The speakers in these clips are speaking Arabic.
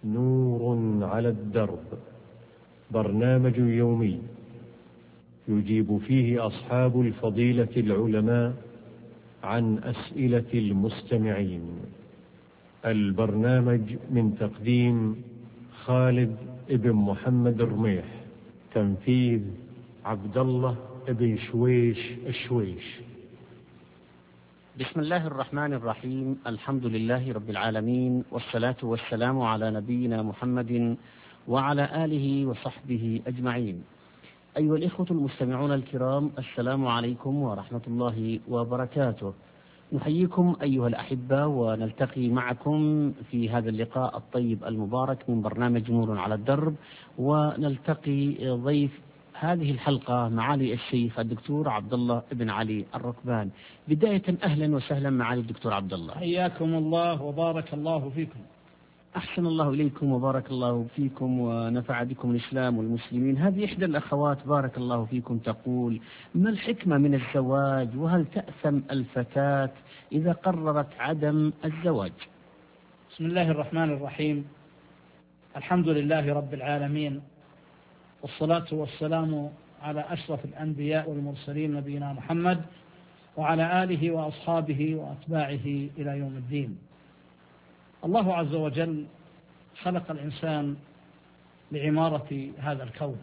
نور على الدرب، برنامج يومي يجيب فيه أصحاب الفضيلة العلماء عن أسئلة المستمعين. البرنامج من تقديم خالد بن محمد الرميح، تنفيذ عبد الله بن شويش الشويش. بسم الله الرحمن الرحيم. الحمد لله رب العالمين، والصلاة والسلام على نبينا محمد وعلى آله وصحبه أجمعين. أيها الإخوة المستمعون الكرام، السلام عليكم ورحمة الله وبركاته. نحييكم أيها الأحبة، ونلتقي معكم في هذا اللقاء الطيب المبارك من برنامج نور على الدرب، ونلتقي ضيف هذه الحلقة معالي الشيخ الدكتور عبد الله بن علي الركبان. بداية أهلا وسهلا معالي الدكتور عبد الله. حياكم الله وبارك الله فيكم. أحسن الله إليكم وبارك الله فيكم ونفع بكم الإسلام والمسلمين. هذه إحدى الأخوات بارك الله فيكم تقول: ما الحكمة من الزواج، وهل تأثم الفتاة إذا قررت عدم الزواج؟ بسم الله الرحمن الرحيم. الحمد لله رب العالمين، والصلاة والسلام على أشرف الأنبياء والمرسلين نبينا محمد وعلى آله وأصحابه وأتباعه إلى يوم الدين. الله عز وجل خلق الإنسان لعمارة هذا الكون،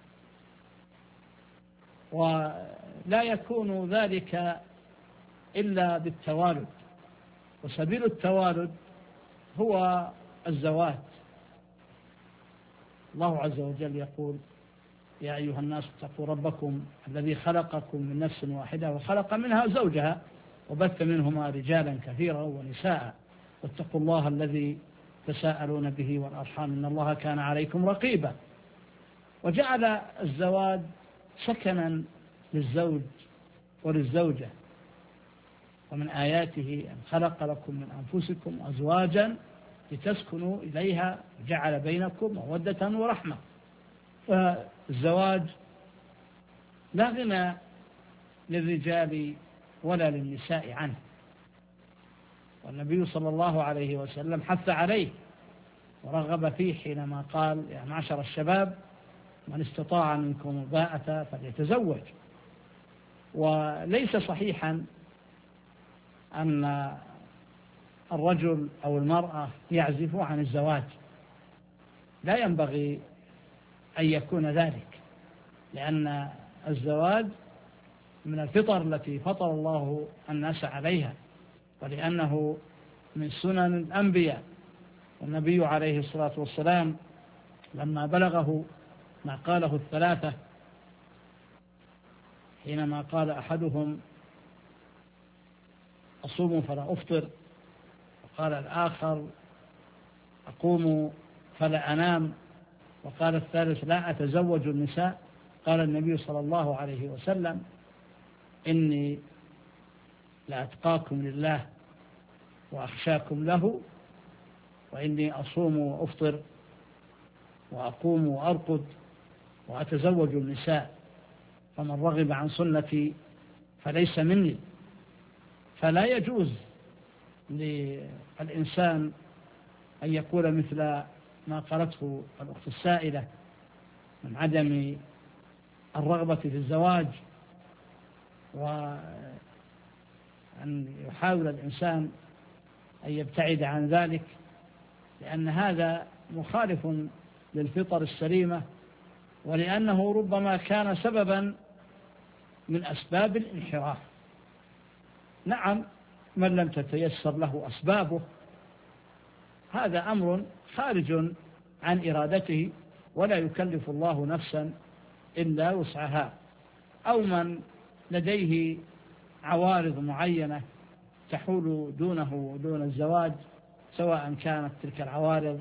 ولا يكون ذلك إلا بالتوالد، وسبيل التوالد هو الزواج. الله عز وجل يقول: يا أيها الناس اتقوا ربكم الذي خلقكم من نفس واحدة وخلق منها زوجها وبث منهما رجالا كثيرا ونساء واتقوا الله الذي تساءلون به والأرحام إن الله كان عليكم رقيبا. وجعل الزواج سكنا للزوج وللزوجة، ومن آياته أن خلق لكم من أنفسكم أزواجا لتسكنوا إليها وجعل بينكم مودة ورحمة. فالزواج لا غنى للرجال ولا للنساء عنه، والنبي صلى الله عليه وسلم حث عليه ورغب فيه حينما قال: يا معشر الشباب من استطاع منكم الباءة فليتزوج. وليس صحيحا أن الرجل أو المرأة يعزفوا عن الزواج، لا ينبغي أن يكون ذلك، لأن الزواج من الفطر التي فطر الله الناس عليها، ولأنه من سنن الأنبياء. والنبي عليه الصلاة والسلام لما بلغه ما قاله الثلاثة حينما قال أحدهم: أصوم فلا أفطر، وقال الآخر: أقوم فلا أنام، وقال الثالث: لا أتزوج النساء، قال النبي صلى الله عليه وسلم: إني لأتقاكم لله وأخشاكم له، وإني أصوم وأفطر وأقوم وأرقد وأتزوج النساء، فمن رغب عن سنتي فليس مني. فلا يجوز للإنسان أن يقول مثل ما قالته الأخت السائلة من عدم الرغبة في الزواج، وأن يحاول الإنسان أن يبتعد عن ذلك، لأن هذا مخالف للفطر السليمة، ولأنه ربما كان سببا من أسباب الانحراف. نعم، من لم تتيسر له أسبابه هذا أمر خارج عن إرادته، ولا يكلف الله نفسا إلا وسعها، أو من لديه عوارض معينة تحول دونه ودون الزواج، سواء كانت تلك العوارض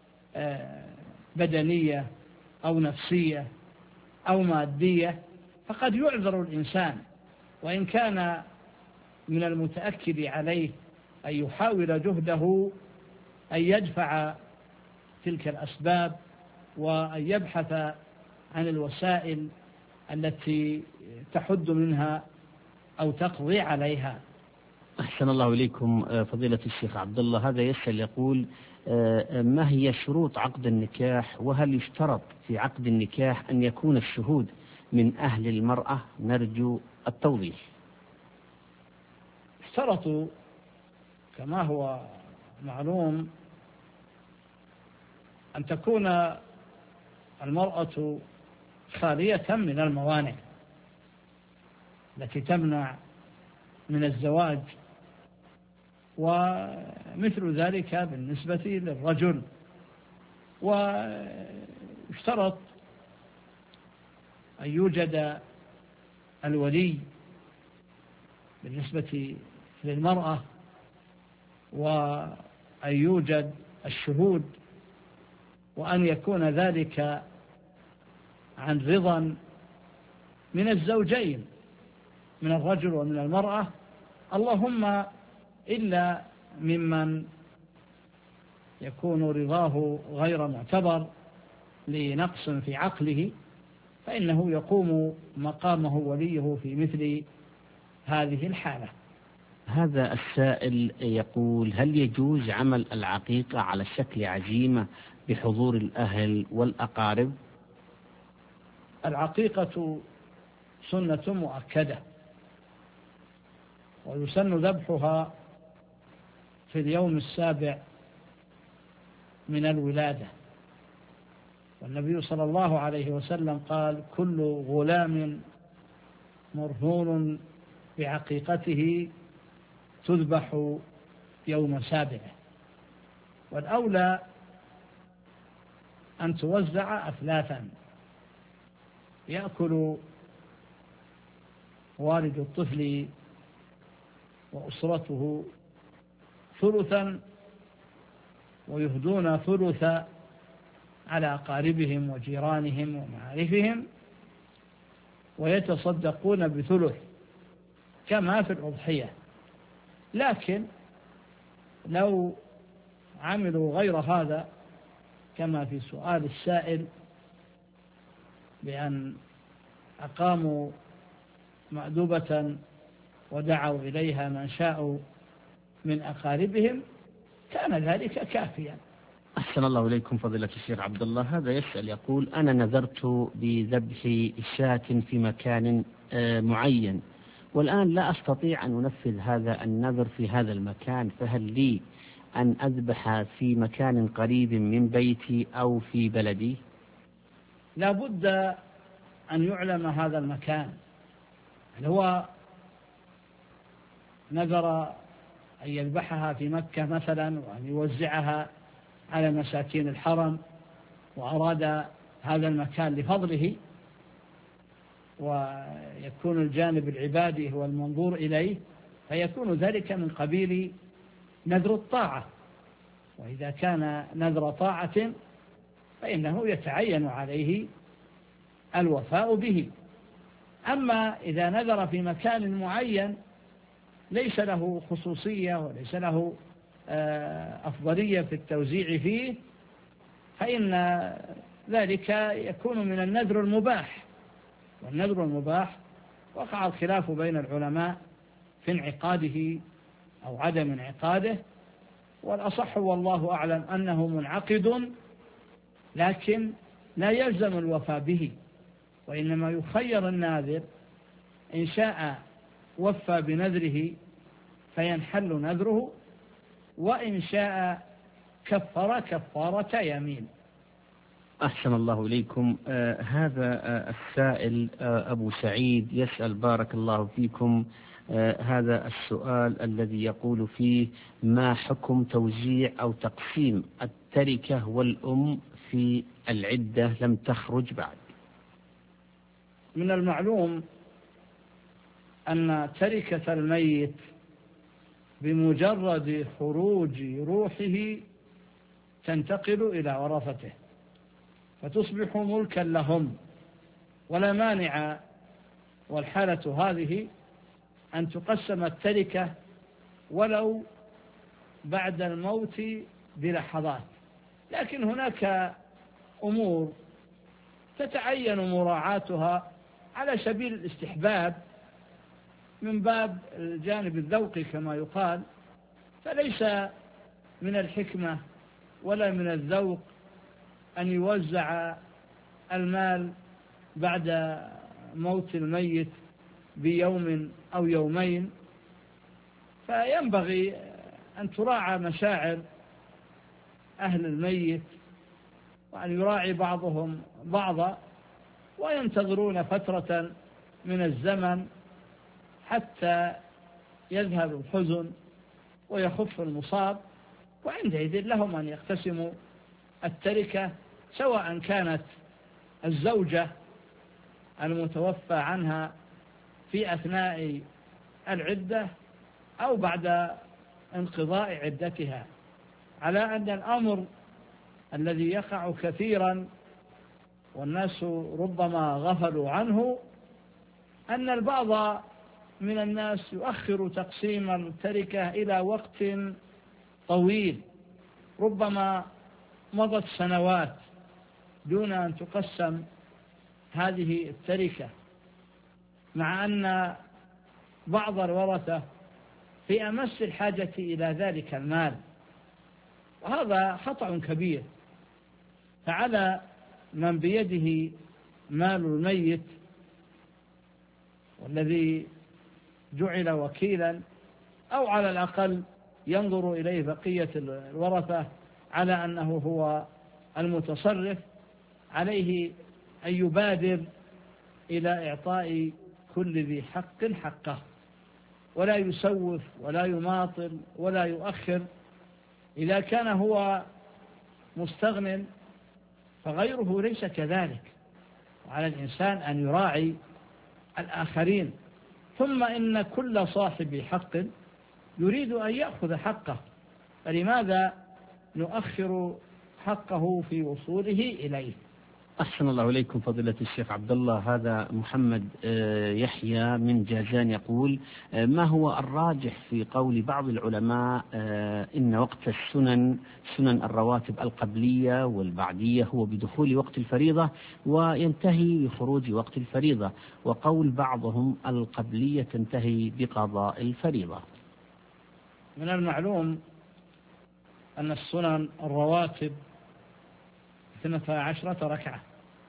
بدنية أو نفسية أو مادية، فقد يعذر الإنسان، وإن كان من المتأكد عليه أن يحاول جهده أن يدفع تلك الأسباب وأن يبحث عن الوسائل التي تحد منها أو تقضي عليها. أحسن الله إليكم فضيلة الشيخ عبد الله. هذا يسأل يقول ما هي شروط عقد النكاح، وهل يشترط في عقد النكاح أن يكون الشهود من أهل المرأة؟ نرجو التوضيح. اشترطوا كما هو معلوم أن تكون المرأة خالية من الموانع التي تمنع من الزواج، ومثل ذلك بالنسبة للرجل. واشترط أن يوجد الولي بالنسبة للمرأة، وأن يوجد الشهود، وأن يكون ذلك عن رضا من الزوجين، من الرجل ومن المرأة، اللهم إلا ممن يكون رضاه غير معتبر لنقص في عقله، فإنه يقوم مقامه وليه في مثل هذه الحالة. هذا السائل يقول هل يجوز عمل العقيقة على شكل عزيمة بحضور الأهل والأقارب؟ العقيقة سنة مؤكدة، ويسن ذبحها في اليوم السابع من الولادة، والنبي صلى الله عليه وسلم قال كل غلام مرهون بعقيقته تذبح يوم سابعه. والأولى أن توزع أثلاثا، يأكل والد الطفل وأسرته ثلثا، ويهدون ثلثا على أقاربهم وجيرانهم ومعارفهم، ويتصدقون بثلث كما في الأضحية. لكن لو عملوا غير هذا كما في سؤال السائل بأن أقاموا مأدبة ودعوا إليها من شاءوا من أقاربهم كان ذلك كافيا. أحسن الله إليكم فضيلة الشيخ عبد الله. هذا يسأل يقول أنا نذرت بذبح شاة في مكان معين، والآن لا أستطيع أن أنفذ هذا النذر في هذا المكان، فهل لي أن أذبح في مكان قريب من بيتي أو في بلدي؟ لا بد أن يعلم هذا المكان. هو نذر أن يذبحها في مكة مثلا، وأن يوزعها على مساكين الحرم، وأراد هذا المكان لفضله، ويكون الجانب العبادي هو المنظور إليه، فيكون ذلك من قبيل نذر الطاعة. وإذا كان نذر طاعة فإنه يتعين عليه الوفاء به. أما إذا نذر في مكان معين ليس له خصوصية وليس له أفضلية في التوزيع فيه، فإن ذلك يكون من النذر المباح. والنذر المباح وقع الخلاف بين العلماء في انعقاده أو عدم انعقاده، والأصح والله أعلم أنه منعقد، لكن لا يلزم الوفاء به، وإنما يخير الناذر إن شاء وفى بنذره فينحل نذره، وإن شاء كفر كفارة يمين. أحسن الله إليكم. هذا السائل أبو سعيد يسأل بارك الله فيكم هذا السؤال الذي يقول فيه ما حكم توزيع أو تقسيم التركة والأم في العدة لم تخرج بعد؟ من المعلوم أن تركة الميت بمجرد خروج روحه تنتقل إلى ورثته فتصبح ملكا لهم، ولا مانع والحالة هذه أن تقسم التركة ولو بعد الموت بلحظات. لكن هناك أمور تتعين مراعاتها على سبيل الاستحباب، من باب الجانب الذوقي كما يقال، فليس من الحكمة ولا من الذوق أن يوزع المال بعد موت الميت بيوم أو يومين، فينبغي أن تراعى مشاعر أهل الميت، وأن يراعي بعضهم بعضا، وينتظرون فترة من الزمن حتى يذهب الحزن ويخف المصاب، وعندئذ لهم أن يقتسموا التركة، سواء كانت الزوجة المتوفى عنها في أثناء العدة أو بعد انقضاء عدتها، على أن الأمر الذي يقع كثيرا والناس ربما غفلوا عنه أن البعض من الناس يؤخر تقسيم التركة إلى وقت طويل، ربما مضت سنوات دون أن تقسم هذه التركة، مع أن بعض الورثة في أمس الحاجة إلى ذلك المال، وهذا خطأ كبير. فعلى من بيده مال الميت والذي جعل وكيلا، أو على الأقل ينظر إليه بقية الورثة على أنه هو المتصرف، عليه أن يبادر إلى إعطاء كل ذي حق حقه، ولا يسوف ولا يماطل ولا يؤخر. إذا كان هو مستغن فغيره ليس كذلك، وعلى الإنسان أن يراعي الآخرين. ثم إن كل صاحب حق يريد أن يأخذ حقه، فلماذا نؤخر حقه في وصوله إليه؟ أحسن الله إليكم فضيلة الشيخ عبد الله. هذا محمد يحيى من جازان يقول: ما هو الراجح في قول بعض العلماء إن وقت سنن الرواتب القبلية والبعدية هو بدخول وقت الفريضة وينتهي بخروج وقت الفريضة، وقول بعضهم القبلية تنتهي بقضاء الفريضة؟ من المعلوم أن السنن الرواتب 12 ركعة،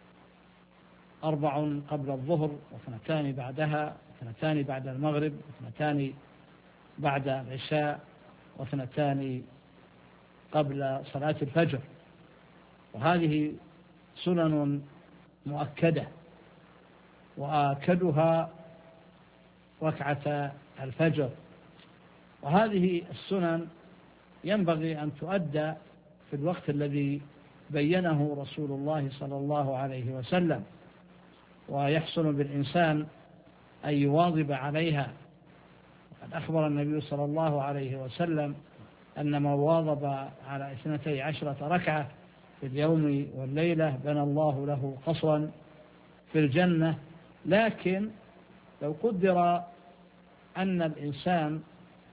4 قبل الظهر، و2 بعدها، و2 بعد المغرب، و2 بعد العشاء، و2 قبل صلاة الفجر. وهذه سنن مؤكدة، وآكدها ركعة الفجر. وهذه السنن ينبغي أن تؤدى في الوقت الذي بينه رسول الله صلى الله عليه وسلم، ويحسن بالإنسان أن يواظب عليها. وقد أخبر النبي صلى الله عليه وسلم أن من واظب على 12 ركعة في اليوم والليلة بنى الله له قصرا في الجنة. لكن لو قدر أن الإنسان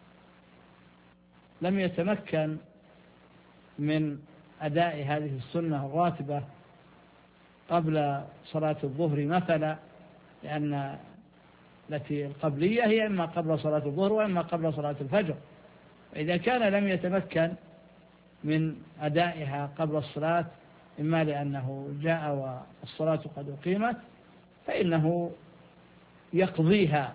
لم يتمكن من أداء هذه السنة الراتبة قبل صلاة الظهر مثلا، لأن التي القبلية هي إما قبل صلاة الظهر وإما قبل صلاة الفجر، فإذا كان لم يتمكن من أدائها قبل الصلاة، إما لأنه جاء والصلاة قد أقيمت، فإنه يقضيها.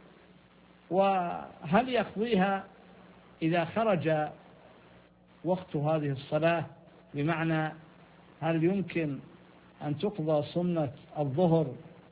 وهل يقضيها إذا خرج وقت هذه الصلاة؟ بمعنى هل يمكن أن تقضى سنة الظهر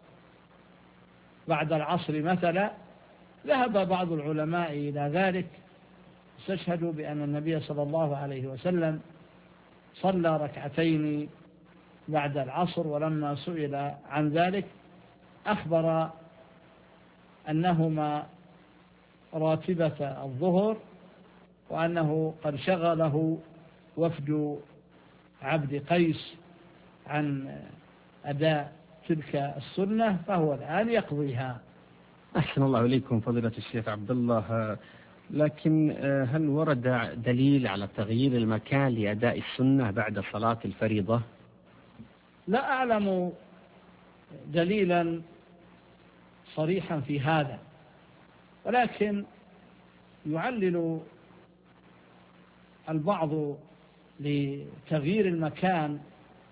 بعد العصر مثلا؟ ذهب بعض العلماء إلى ذلك، استشهدوا بأن النبي صلى الله عليه وسلم صلى 2 بعد العصر، ولما سئل عن ذلك أخبر أنهما راتبة الظهر، وأنه قد شغله وفد عبد قيس عن أداء تلك السنة، فهو الآن يقضيها. أحسن الله إليكم فضيلة الشيخ عبد الله. لكن هل ورد دليل على تغيير المكان لأداء السنة بعد صلاة الفريضة؟ لا أعلم دليلا صريحا في هذا، ولكن يعلل البعض لتغيير المكان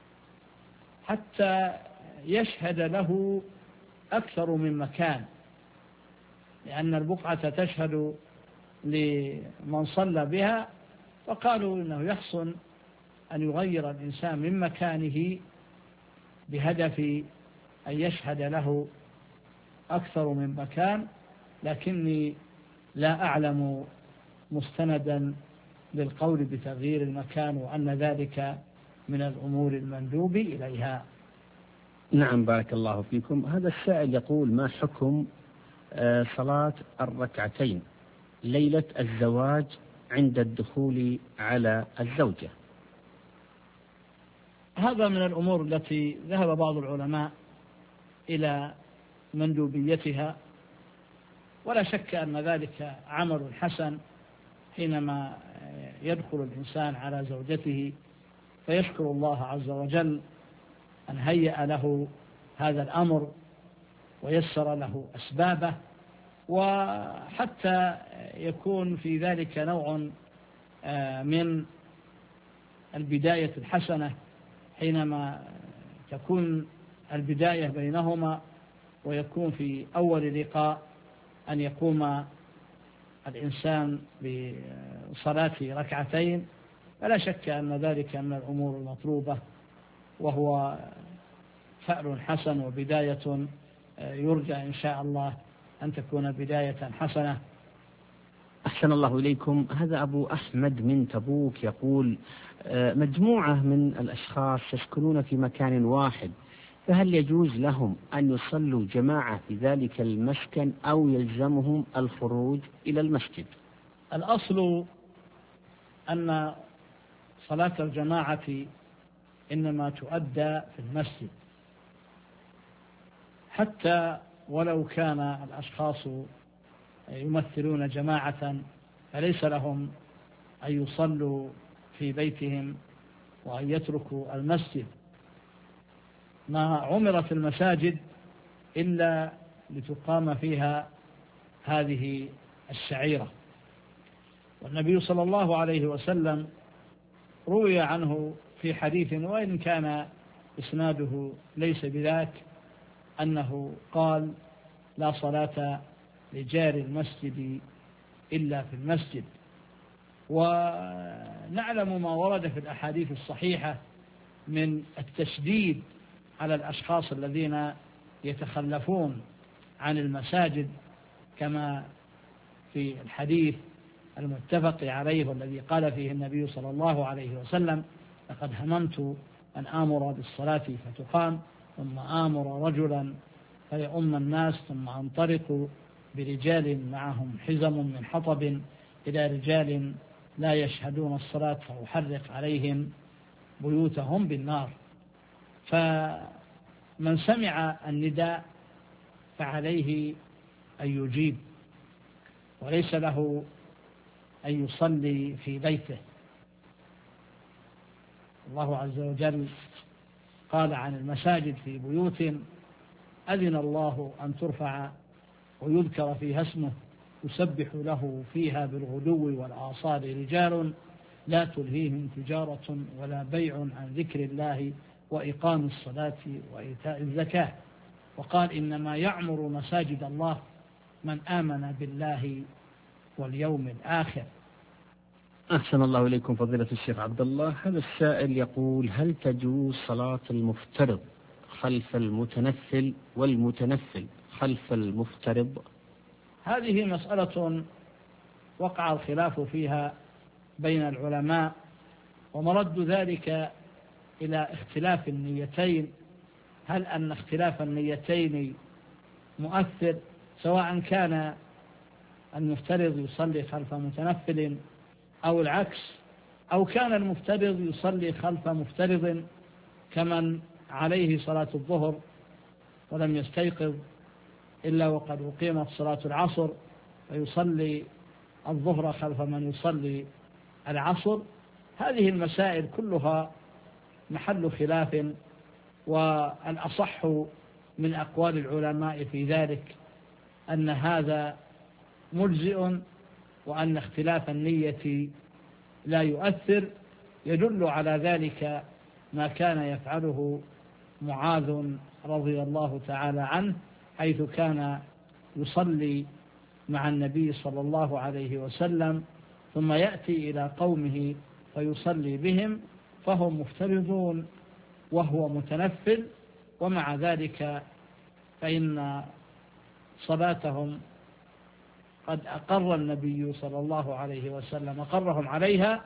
حتى يشهد له أكثر من مكان، لأن البقعة تشهد لمن صلى بها، فقالوا إنه يحسن أن يغير الإنسان من مكانه بهدف أن يشهد له أكثر من مكان، لكني لا أعلم مستندا للقول بتغيير المكان وأن ذلك من الأمور المندوب إليها. نعم، بارك الله فيكم. هذا السائل يقول: ما حكم صلاة الركعتين ليلة الزواج عند الدخول على الزوجة؟ هذا من الأمور التي ذهب بعض العلماء إلى مندوبيتها، ولا شك أن ذلك عمل حسن حينما يدخل الإنسان على زوجته فيشكر الله عز وجل أن هيأ له هذا الأمر ويسر له أسبابه، وحتى يكون في ذلك نوع من البداية الحسنة حينما تكون البداية بينهما، ويكون في أول لقاء أن يقوم الإنسان بصلاة ركعتين، فلا شك أن ذلك من الأمور المطلوبة، وهو فعل حسن وبداية يرجى إن شاء الله أن تكون بداية حسنة. أحسن الله إليكم. هذا أبو أحمد من تبوك يقول: مجموعة من الأشخاص يسكنون في مكان واحد، فهل يجوز لهم أن يصلوا جماعة في ذلك المسكن أو يلزمهم الخروج إلى المسجد؟ الأصل أن صلاة الجماعة إنما تؤدى في المسجد، حتى ولو كان الأشخاص يمثلون جماعة فليس لهم أن يصلوا في بيتهم وأن يتركوا المسجد. ما عمرت المساجد إلا لتقام فيها هذه الشعيرة، والنبي صلى الله عليه وسلم روي عنه في حديث وإن كان إسناده ليس بذاك أنه قال: لا صلاة لجار المسجد إلا في المسجد. ونعلم ما ورد في الأحاديث الصحيحة من التشديد على الأشخاص الذين يتخلفون عن المساجد، كما في الحديث المتفق عليه والذي قال فيه النبي صلى الله عليه وسلم: لقد هممت أن آمر بالصلاة فتقام، ثم آمر رجلا فيؤم الناس، ثم أنطلق برجال معهم حزم من حطب إلى رجال لا يشهدون الصلاة فأحرق عليهم بيوتهم بالنار. فمن سمع النداء فعليه أن يجيب، وليس له أن يصلي في بيته. الله عز وجل قال عن المساجد: في بيوت أذن الله أن ترفع ويذكر فيها اسمه يسبح له فيها بالغدو والآصال رجال لا تلهيهم تجارة ولا بيع عن ذكر الله وإقام الصلاة وإيتاء الزكاة. وقال: إنما يعمر مساجد الله من آمن بالله واليوم الآخر. أحسن الله إليكم فضيلة الشيخ عبد الله. هذا السائل يقول: هل تجوز صلاة المفترض خلف المتنفل والمتنفل خلف المفترض؟ هذه مسألة وقع الخلاف فيها بين العلماء، ومرد ذلك إلى اختلاف النيتين. هل أن اختلاف النيتين مؤثر، سواء كان المفترض يصلي خلف متنفل أو العكس، أو كان المفترض يصلي خلف مفترض كمن عليه صلاة الظهر ولم يستيقظ إلا وقد أقيمت صلاة العصر فيصلي الظهر خلف من يصلي العصر. هذه المسائل كلها محل خلاف، والأصح من أقوال العلماء في ذلك أن هذا مجزئ وأن اختلاف النية لا يؤثر. يدل على ذلك ما كان يفعله معاذ رضي الله تعالى عنه، حيث كان يصلي مع النبي صلى الله عليه وسلم ثم يأتي إلى قومه فيصلي بهم فهم مفترضون وهو متنفل، ومع ذلك فإن صلاتهم قد أقر النبي صلى الله عليه وسلم أقرهم عليها،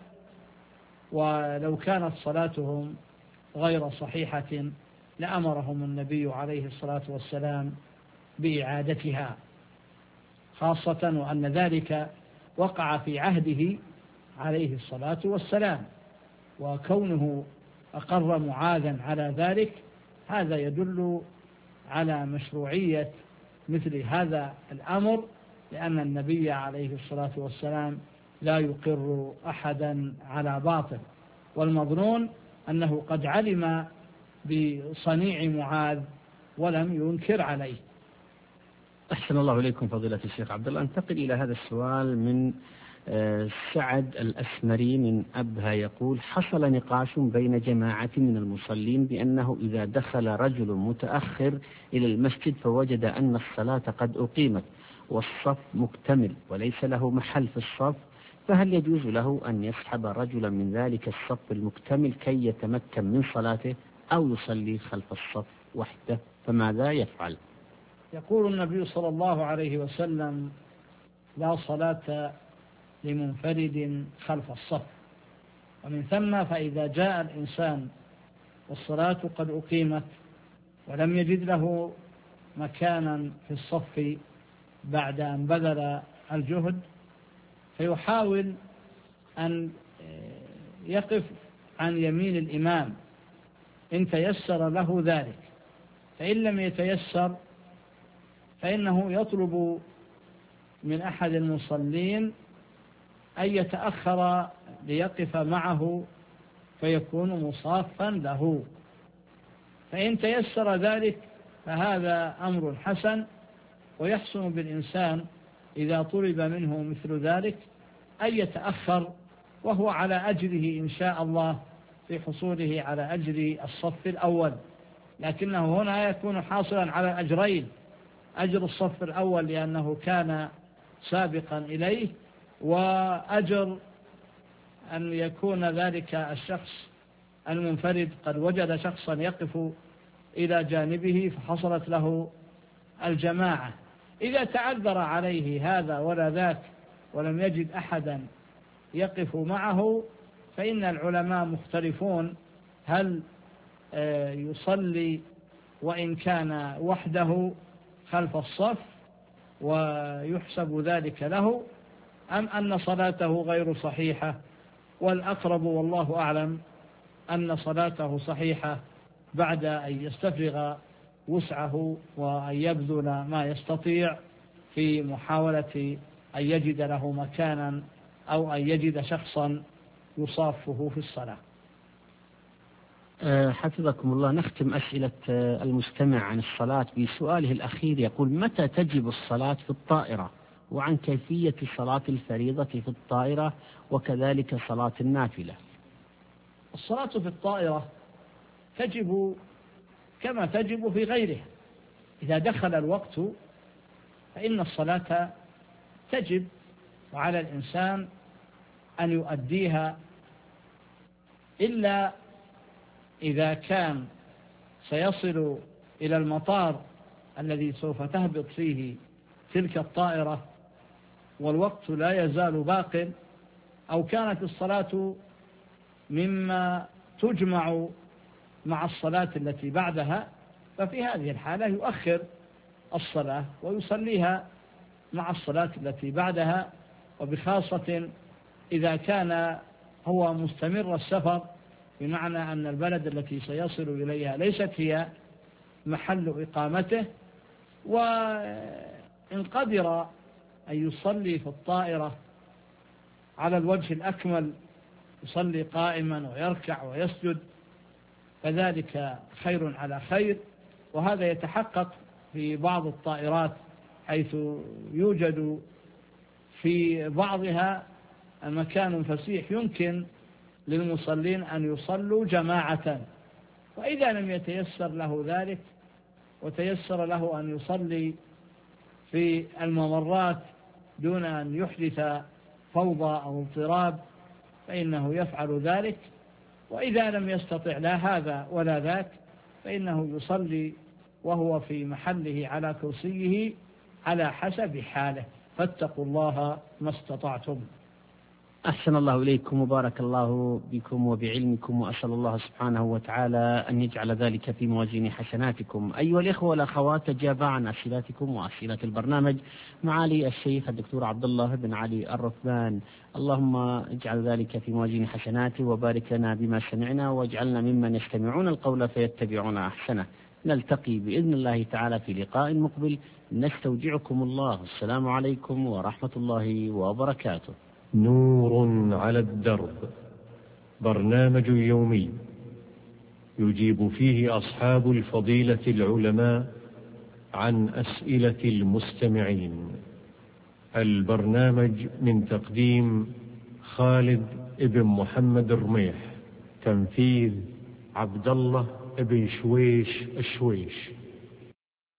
ولو كانت صلاتهم غير صحيحة لأمرهم النبي عليه الصلاة والسلام بإعادتها، خاصة وأن ذلك وقع في عهده عليه الصلاة والسلام، وكونه أقر معاذا على ذلك هذا يدل على مشروعية مثل هذا الأمر، لأن النبي عليه الصلاة والسلام لا يقر أحدا على باطل، والمظنون أنه قد علم بصنيع معاذ ولم ينكر عليه. أحسن الله إليكم فضيلة الشيخ عبد الله. انتقل إلى هذا السؤال من سعد الأسمري من أبها، يقول: حصل نقاش بين جماعة من المصلين بأنه إذا دخل رجل متأخر إلى المسجد فوجد أن الصلاة قد أقيمت والصف مكتمل وليس له محل في الصف، فهل يجوز له أن يسحب رجلا من ذلك الصف المكتمل كي يتمكن من صلاته أو يصلي خلف الصف وحده، فماذا يفعل؟ يقول النبي صلى الله عليه وسلم: لا صلاة لمنفرد خلف الصف. ومن ثم فإذا جاء الإنسان والصلاة قد أقيمت ولم يجد له مكانا في الصف بعد أن بذل الجهد، فيحاول أن يقف عن يمين الإمام إن تيسر له ذلك، فإن لم يتيسر فإنه يطلب من أحد المصلين أن يتأخر ليقف معه فيكون مصافا له، فإن تيسر ذلك فهذا أمر حسن، ويحسن بالإنسان إذا طلب منه مثل ذلك أن يتأخر وهو على أجره إن شاء الله في حصوله على أجر الصف الأول، لكنه هنا يكون حاصلا على أجرين: أجر الصف الأول لأنه كان سابقا إليه، وأجر أن يكون ذلك الشخص المنفرد قد وجد شخصا يقف إلى جانبه فحصلت له الجماعة. إذا تعذر عليه هذا ولا ذاك ولم يجد أحدا يقف معه، فإن العلماء مختلفون هل يصلي وإن كان وحده خلف الصف ويحسب ذلك له، أم أن صلاته غير صحيحة. والأقرب والله أعلم أن صلاته صحيحة بعد أن يستفرغ وسعه وأن يبذل ما يستطيع في محاولة أن يجد له مكانا أو أن يجد شخصا يصافه في الصلاة. حفظكم الله. نختم أسئلة المستمع عن الصلاة بسؤاله الأخير، يقول: متى تجب الصلاة في الطائرة؟ وعن كيفية صلاة الفريضة في الطائرة وكذلك صلاة النافلة. الصلاة في الطائرة تجب كما تجب في غيرها، إذا دخل الوقت فإن الصلاة تجب، وعلى الإنسان أن يؤديها، إلا إذا كان سيصل إلى المطار الذي سوف تهبط فيه تلك الطائرة والوقت لا يزال باق، أو كانت الصلاة مما تجمع مع الصلاة التي بعدها، ففي هذه الحالة يؤخر الصلاة ويصليها مع الصلاة التي بعدها، وبخاصة إذا كان هو مستمر السفر، بمعنى أن البلد التي سيصل إليها ليست هي محل إقامته، وإن قدر أن يصلي في الطائرة على الوجه الأكمل، يصلي قائما ويركع ويسجد، فذلك خير على خير. وهذا يتحقق في بعض الطائرات، حيث يوجد في بعضها مكان فسيح يمكن للمصلين أن يصلوا جماعة، وإذا لم يتيسر له ذلك وتيسر له أن يصلي في الممرات دون أن يحدث فوضى أو اضطراب فإنه يفعل ذلك، وإذا لم يستطع لا هذا ولا ذاك فإنه يصلي وهو في محله على كرسيه على حسب حاله، فاتقوا الله ما استطعتم. أحسن الله إليكم وبارك الله بكم وبعلمكم، وأسأل الله سبحانه وتعالى أن يجعل ذلك في موازين حسناتكم. أيها الإخوة والأخوات، أجاب عن أسئلتكم وأسئلة البرنامج معالي الشيخ الدكتور عبد الله بن علي الركبان. اللهم اجعل ذلك في موازين حسناته وبارك لنا بما سمعنا، واجعلنا ممن يستمعون القول فيتبعون أحسنه. نلتقي بإذن الله تعالى في لقاء مقبل. نستودعكم الله. السلام عليكم ورحمة الله وبركاته. نور على الدرب، برنامج يومي يجيب فيه أصحاب الفضيلة العلماء عن أسئلة المستمعين. البرنامج من تقديم خالد ابن محمد الرميح، تنفيذ عبد الله ابن شويش الشويش.